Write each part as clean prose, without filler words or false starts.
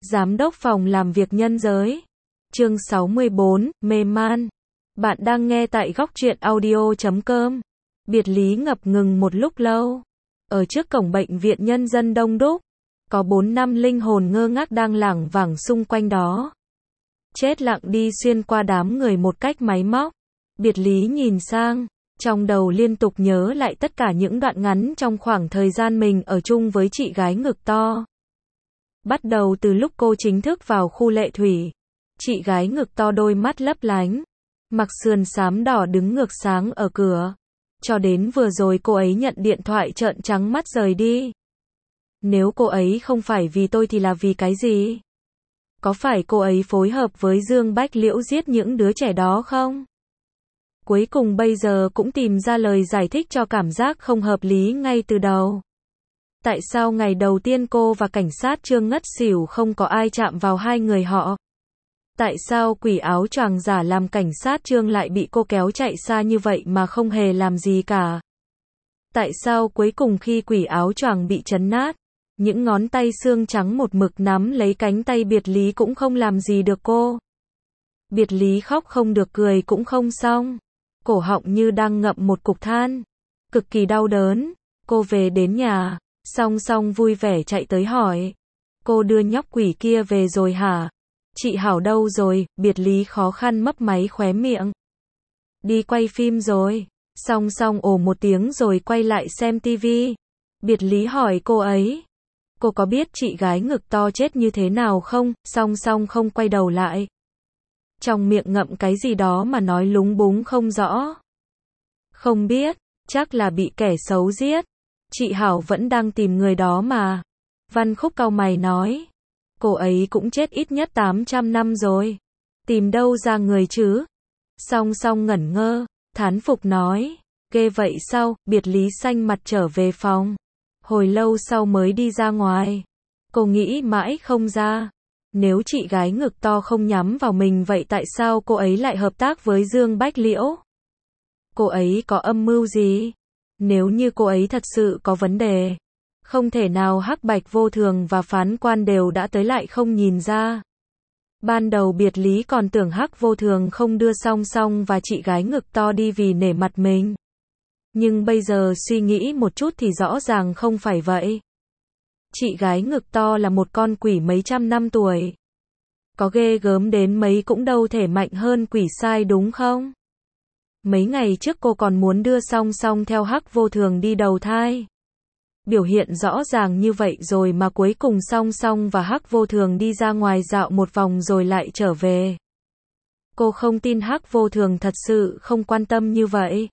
Giám đốc phòng làm việc nhân giới. Chương 64, mê man. Bạn đang nghe tại góc truyện audio.com. Biệt lý ngập ngừng một lúc lâu. Ở trước cổng bệnh viện nhân dân đông đúc, có 4-5 linh hồn ngơ ngác đang lảng vảng xung quanh đó. Chết lặng đi xuyên qua đám người một cách máy móc. Biệt lý nhìn sang, trong đầu liên tục nhớ lại tất cả những đoạn ngắn trong khoảng thời gian mình ở chung với chị gái ngực to. Bắt đầu từ lúc cô chính thức vào khu lệ thủy. Chị gái ngực to đôi mắt lấp lánh, mặc sườn xám đỏ đứng ngược sáng ở cửa. Cho đến vừa rồi cô ấy nhận điện thoại trợn trắng mắt rời đi. Nếu cô ấy không phải vì tôi thì là vì cái gì? Có phải cô ấy phối hợp với Dương Bách Liễu giết những đứa trẻ đó không? Cuối cùng bây giờ cũng tìm ra lời giải thích cho cảm giác không hợp lý ngay từ đầu. Tại sao ngày đầu tiên cô và cảnh sát Trương ngất xỉu không có ai chạm vào hai người họ? Tại sao quỷ áo choàng giả làm cảnh sát Trương lại bị cô kéo chạy xa như vậy mà không hề làm gì cả? Tại sao cuối cùng khi quỷ áo choàng bị trấn nát, những ngón tay xương trắng một mực nắm lấy cánh tay Biệt Lý cũng không làm gì được cô? Biệt Lý khóc không được cười cũng không xong. Cổ họng như đang ngậm một cục than. Cực kỳ đau đớn. Cô về đến nhà, song song vui vẻ chạy tới hỏi. Cô đưa nhóc quỷ kia về rồi hả? Chị Hảo đâu rồi? Biệt Lý khó khăn mấp máy khóe miệng. Đi quay phim rồi. Song song ồ một tiếng rồi quay lại xem tivi. Biệt Lý hỏi cô ấy. Cô có biết chị gái ngực to chết như thế nào không? Song song không quay đầu lại. Trong miệng ngậm cái gì đó mà nói lúng búng không rõ. Không biết, chắc là bị kẻ xấu giết. Chị Hảo vẫn đang tìm người đó mà. Văn Khúc cau mày nói. Cô ấy cũng chết ít nhất 800 năm rồi. Tìm đâu ra người chứ? Song song ngẩn ngơ, thán phục nói. Ghê vậy sao? Biệt Lý xanh mặt trở về phòng. Hồi lâu sau mới đi ra ngoài. Cô nghĩ mãi không ra. Nếu chị gái ngực to không nhắm vào mình vậy tại sao cô ấy lại hợp tác với Dương Bách Liễu? Cô ấy có âm mưu gì? Nếu như cô ấy thật sự có vấn đề, không thể nào Hắc Bạch Vô Thường và Phán Quan đều đã tới lại không nhìn ra. Ban đầu Biệt Lý còn tưởng Hắc Vô Thường không đưa Song Song và chị gái ngực to đi vì nể mặt mình. Nhưng bây giờ suy nghĩ một chút thì rõ ràng không phải vậy. Chị gái ngực to là một con quỷ mấy trăm năm tuổi. Có ghê gớm đến mấy cũng đâu thể mạnh hơn quỷ sai đúng không? Mấy ngày trước cô còn muốn đưa Song Song theo Hắc Vô Thường đi đầu thai. Biểu hiện rõ ràng như vậy rồi mà cuối cùng Song Song và Hắc Vô Thường đi ra ngoài dạo một vòng rồi lại trở về. Cô không tin Hắc Vô Thường thật sự không quan tâm như vậy.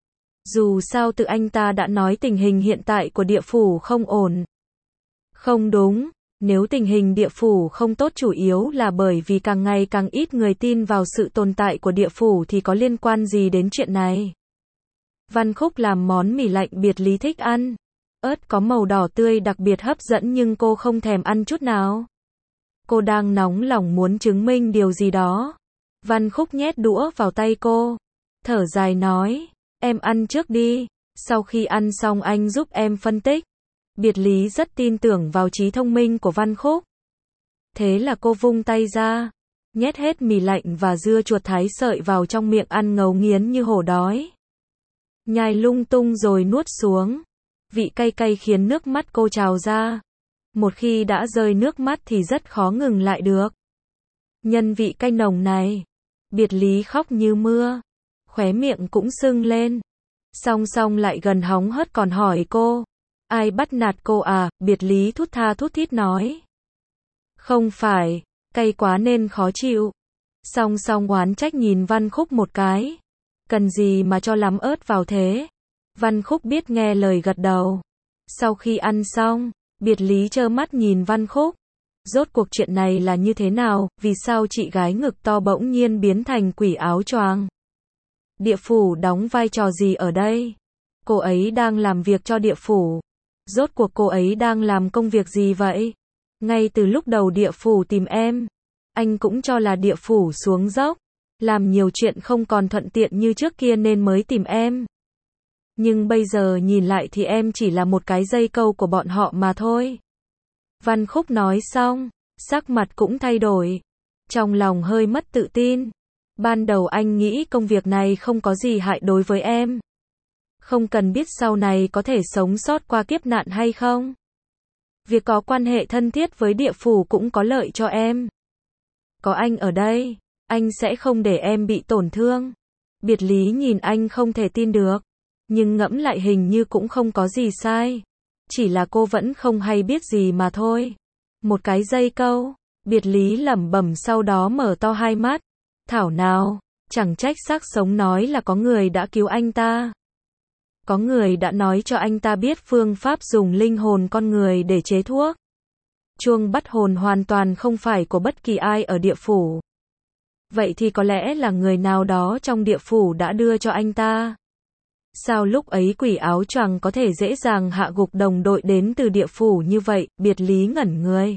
Dù sao tự anh ta đã nói tình hình hiện tại của địa phủ không ổn. Không đúng, nếu tình hình địa phủ không tốt chủ yếu là bởi vì càng ngày càng ít người tin vào sự tồn tại của địa phủ thì có liên quan gì đến chuyện này. Văn Khúc làm món mì lạnh Biệt Lý thích ăn. Ớt có màu đỏ tươi đặc biệt hấp dẫn nhưng cô không thèm ăn chút nào. Cô đang nóng lòng muốn chứng minh điều gì đó. Văn Khúc nhét đũa vào tay cô. Thở dài nói, em ăn trước đi. Sau khi ăn xong anh giúp em phân tích. Biệt Lý rất tin tưởng vào trí thông minh của Văn Khúc. Thế là cô vung tay ra, nhét hết mì lạnh và dưa chuột thái sợi vào trong miệng ăn ngấu nghiến như hổ đói. Nhai lung tung rồi nuốt xuống. Vị cay cay khiến nước mắt cô trào ra. Một khi đã rơi nước mắt thì rất khó ngừng lại được. Nhân vị cay nồng này, Biệt Lý khóc như mưa, khóe miệng cũng sưng lên. Song Song lại gần hóng hớt còn hỏi cô. Ai bắt nạt cô à? Biệt Lý thút tha thút thít nói. Không phải, cay quá nên khó chịu. Song Song oán trách nhìn Văn Khúc một cái. Cần gì mà cho lắm ớt vào thế? Văn Khúc biết nghe lời gật đầu. Sau khi ăn xong, Biệt Lý trơ mắt nhìn Văn Khúc. Rốt cuộc chuyện này là như thế nào? Vì sao chị gái ngực to bỗng nhiên biến thành quỷ áo choàng? Địa phủ đóng vai trò gì ở đây? Cô ấy đang làm việc cho địa phủ. Rốt cuộc cô ấy đang làm công việc gì vậy? Ngay từ lúc đầu địa phủ tìm em, anh cũng cho là địa phủ xuống dốc, làm nhiều chuyện không còn thuận tiện như trước kia nên mới tìm em. Nhưng bây giờ nhìn lại thì em chỉ là một cái dây câu của bọn họ mà thôi. Văn Khúc nói xong, Sắc mặt cũng thay đổi. Trong lòng hơi mất tự tin. Ban đầu anh nghĩ công việc này không có gì hại đối với em. Không cần biết sau này có thể sống sót qua kiếp nạn hay không. Việc có quan hệ thân thiết với địa phủ cũng có lợi cho em. Có anh ở đây, anh sẽ không để em bị tổn thương. Biệt Lý nhìn anh không thể tin được. Nhưng ngẫm lại hình như cũng không có gì sai. Chỉ là cô vẫn không hay biết gì mà thôi. Một cái dây câu. Biệt Lý lẩm bẩm sau đó mở to hai mắt. Thảo nào, chẳng trách xác sống nói là có người đã cứu anh ta. Có người đã nói cho anh ta biết phương pháp dùng linh hồn con người để chế thuốc. Chuông bắt hồn hoàn toàn không phải của bất kỳ ai ở địa phủ. Vậy thì có lẽ là người nào đó trong địa phủ đã đưa cho anh ta. Sao lúc ấy quỷ áo choàng có thể dễ dàng hạ gục đồng đội đến từ địa phủ như vậy? Biệt Lý ngẩn người.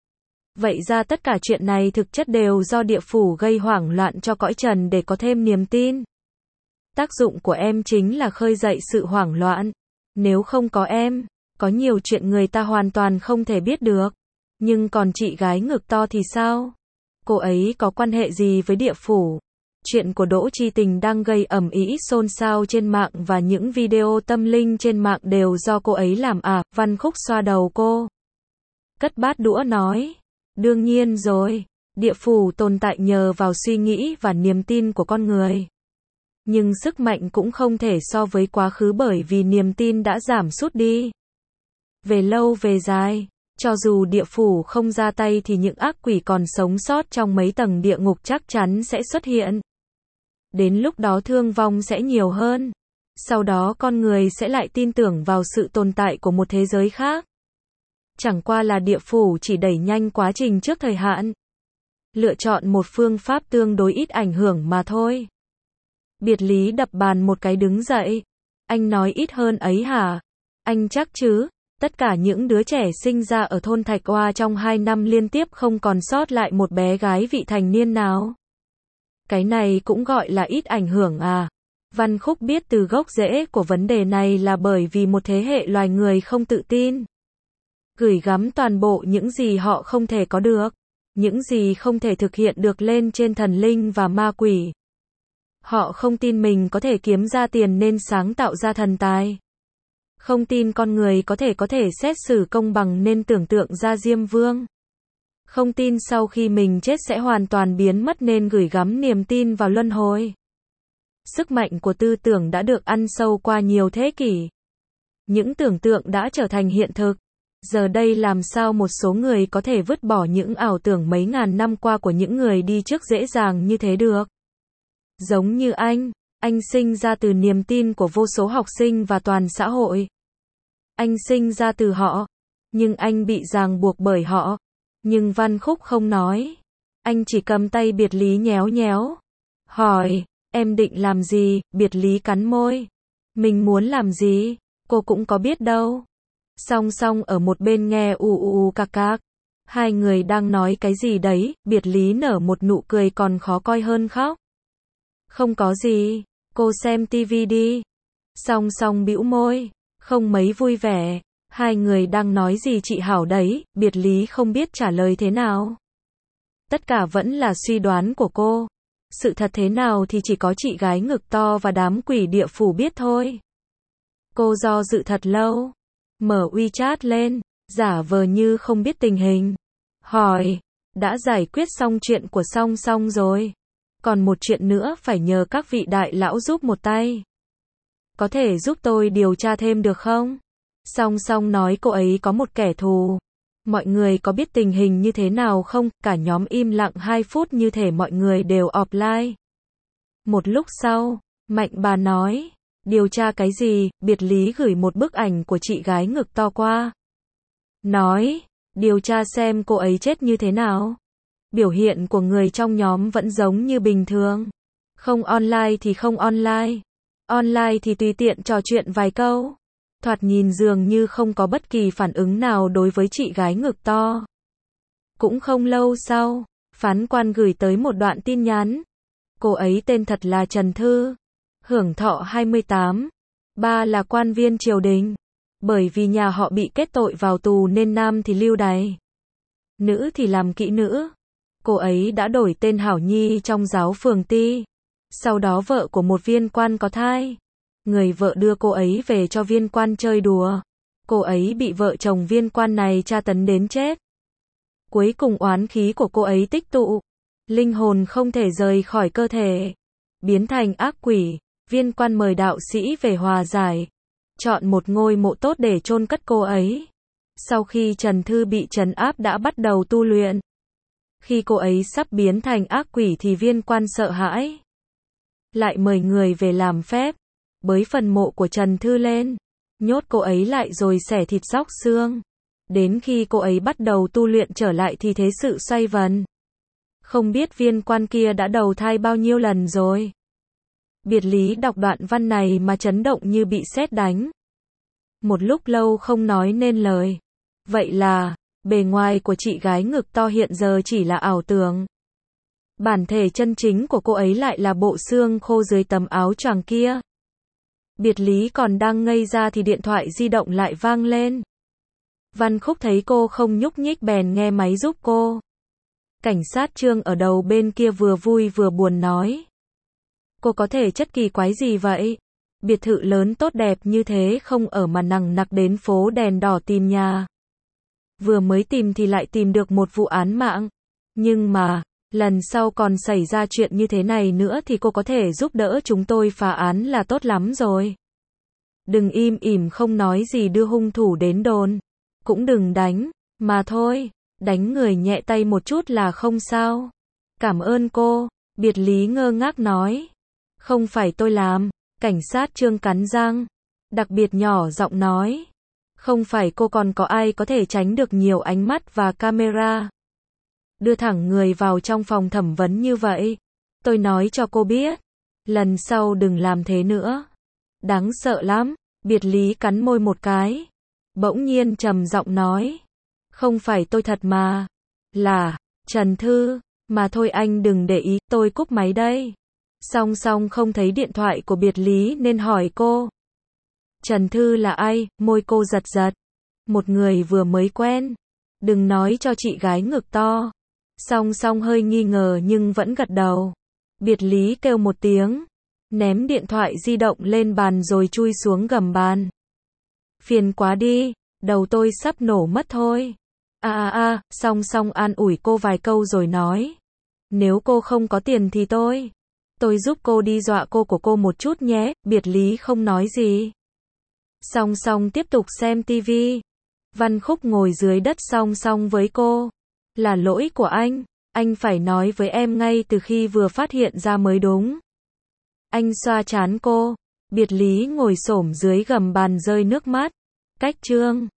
Vậy ra tất cả chuyện này thực chất đều do địa phủ gây hoảng loạn cho cõi trần để có thêm niềm tin. Tác dụng của em chính là khơi dậy sự hoảng loạn. Nếu không có em, có nhiều chuyện người ta hoàn toàn không thể biết được. Nhưng còn chị gái ngực to thì sao? Cô ấy có quan hệ gì với địa phủ? Chuyện của Đỗ Chi Tình đang gây ầm ĩ xôn xao trên mạng và những video tâm linh trên mạng đều do cô ấy làm à? Văn Khúc xoa đầu cô. Cất bát đũa nói. Đương nhiên rồi, địa phủ tồn tại nhờ vào suy nghĩ và niềm tin của con người. Nhưng sức mạnh cũng không thể so với quá khứ bởi vì niềm tin đã giảm sút đi. Về lâu về dài, cho dù địa phủ không ra tay thì những ác quỷ còn sống sót trong mấy tầng địa ngục chắc chắn sẽ xuất hiện. Đến lúc đó thương vong sẽ nhiều hơn. Sau đó con người sẽ lại tin tưởng vào sự tồn tại của một thế giới khác. Chẳng qua là địa phủ chỉ đẩy nhanh quá trình trước thời hạn. Lựa chọn một phương pháp tương đối ít ảnh hưởng mà thôi. Biệt Lý đập bàn một cái đứng dậy. Anh nói ít hơn ấy hả? Anh chắc chứ? Tất cả những đứa trẻ sinh ra ở thôn Thạch Oa trong 2 năm liên tiếp không còn sót lại một bé gái vị thành niên nào. Cái này cũng gọi là ít ảnh hưởng à? Văn Khúc biết từ gốc rễ của vấn đề này là bởi vì một thế hệ loài người không tự tin. Gửi gắm toàn bộ những gì họ không thể có được. Những gì không thể thực hiện được lên trên thần linh và ma quỷ. Họ không tin mình có thể kiếm ra tiền nên sáng tạo ra thần tài. Không tin con người có thể xét xử công bằng nên tưởng tượng ra Diêm Vương. Không tin sau khi mình chết sẽ hoàn toàn biến mất nên gửi gắm niềm tin vào luân hồi. Sức mạnh của tư tưởng đã được ăn sâu qua nhiều thế kỷ. Những tưởng tượng đã trở thành hiện thực. Giờ đây làm sao một số người có thể vứt bỏ những ảo tưởng mấy ngàn năm qua của những người đi trước dễ dàng như thế được? Giống như anh sinh ra từ niềm tin của vô số học sinh và toàn xã hội. Anh sinh ra từ họ, nhưng anh bị ràng buộc bởi họ. Nhưng Văn Khúc không nói. Anh chỉ cầm tay Biệt Lý nhéo nhéo. Hỏi, em định làm gì? Biệt Lý cắn môi. Mình muốn làm gì? Cô cũng có biết đâu. Song song ở một bên nghe cạc cạc. Hai người đang nói cái gì đấy? Biệt Lý nở một nụ cười còn khó coi hơn khóc. Không có gì, cô xem tivi đi. Song song bĩu môi, không mấy vui vẻ. Hai người đang nói gì chị Hảo đấy? Biệt Lý không biết trả lời thế nào. Tất cả vẫn là suy đoán của cô. Sự thật thế nào thì chỉ có chị gái ngực to và đám quỷ địa phủ biết thôi. Cô do dự thật lâu. Mở WeChat lên, giả vờ như không biết tình hình. Hỏi, đã giải quyết xong chuyện của song song rồi. Còn một chuyện nữa phải nhờ các vị đại lão giúp một tay. Có thể giúp tôi điều tra thêm được không? Song song nói cô ấy có một kẻ thù. Mọi người có biết tình hình như thế nào không? Cả nhóm im lặng 2 phút như thể mọi người đều offline. Một lúc sau, Mạnh bà nói, điều tra cái gì? Biệt Lý gửi một bức ảnh của chị gái ngực to qua. Nói, điều tra xem cô ấy chết như thế nào. Biểu hiện của người trong nhóm vẫn giống như bình thường. Không online thì không online. Online thì tùy tiện trò chuyện vài câu. Thoạt nhìn dường như không có bất kỳ phản ứng nào đối với chị gái ngực to. Cũng không lâu sau, phán quan gửi tới một đoạn tin nhắn. Cô ấy tên thật là Trần Thư. Hưởng thọ 28. Ba là quan viên triều đình. Bởi vì nhà họ bị kết tội vào tù nên nam thì lưu đày. nữ thì làm kỹ nữ. Cô ấy đã đổi tên Hảo Nhi trong giáo phường Ti. Sau đó vợ của một viên quan có thai. Người vợ đưa cô ấy về cho viên quan chơi đùa. Cô ấy bị vợ chồng viên quan này tra tấn đến chết. Cuối cùng oán khí của cô ấy tích tụ. Linh hồn không thể rời khỏi cơ thể. Biến thành ác quỷ. Viên quan mời đạo sĩ về hòa giải. Chọn một ngôi mộ tốt để chôn cất cô ấy. Sau khi Trần Thư bị trấn áp đã bắt đầu tu luyện. Khi cô ấy sắp biến thành ác quỷ thì viên quan sợ hãi. Lại mời người về làm phép. Bới phần mộ của Trần Thư lên. Nhốt cô ấy lại rồi xẻ thịt róc xương. Đến khi cô ấy bắt đầu tu luyện trở lại thì thế sự xoay vần. Không biết viên quan kia đã đầu thai bao nhiêu lần rồi. Biệt Lý đọc đoạn văn này mà chấn động như bị sét đánh. Một lúc lâu không nói nên lời. Vậy là, bề ngoài của chị gái ngực to hiện giờ chỉ là ảo tưởng. Bản thể chân chính của cô ấy lại là bộ xương khô dưới tấm áo choàng kia. Biệt Lý còn đang ngây ra thì điện thoại di động lại vang lên. Văn Khúc thấy cô không nhúc nhích bèn nghe máy giúp cô. Cảnh sát Trương ở đầu bên kia vừa vui vừa buồn nói. Cô có thể chất kỳ quái gì vậy? Biệt thự lớn tốt đẹp như thế không ở mà nằng nặc đến phố đèn đỏ tìm nhà. Vừa mới tìm thì lại tìm được một vụ án mạng. Nhưng mà, lần sau còn xảy ra chuyện như thế này nữa thì cô có thể giúp đỡ chúng tôi phá án là tốt lắm rồi. Đừng im ỉm không nói gì đưa hung thủ đến đồn. Cũng đừng đánh, mà thôi, đánh người nhẹ tay một chút là không sao. Cảm ơn cô, Biệt Lý ngơ ngác nói. Không phải tôi làm, cảnh sát Trương cắn răng, đặc biệt nhỏ giọng nói. Không phải cô còn có ai có thể tránh được nhiều ánh mắt và camera. Đưa thẳng người vào trong phòng thẩm vấn như vậy. Tôi nói cho cô biết, lần sau đừng làm thế nữa. Đáng sợ lắm, Biệt Lý cắn môi một cái. Bỗng nhiên trầm giọng nói. Không phải tôi thật mà. Là, Trần Thư, mà thôi anh đừng để ý, tôi cúp máy đây. Song song không thấy điện thoại của Biệt Lý nên hỏi cô. Trần Thư là ai? Môi cô giật giật. Một người vừa mới quen. Đừng nói cho chị gái ngực to. Song song hơi nghi ngờ nhưng vẫn gật đầu. Biệt Lý kêu một tiếng. Ném điện thoại di động lên bàn rồi chui xuống gầm bàn. Phiền quá đi, đầu tôi sắp nổ mất thôi. Song song an ủi cô vài câu rồi nói. Nếu cô không có tiền thì tôi giúp cô đi dọa cô của cô một chút nhé. Biệt Lý không nói gì. Song song tiếp tục xem tivi. Văn Khúc ngồi dưới đất song song với cô. Là lỗi của anh phải nói với em ngay từ khi vừa phát hiện ra mới đúng. Anh xoa trán cô. Biệt Lý ngồi xổm dưới gầm bàn rơi nước mắt. Cách Trương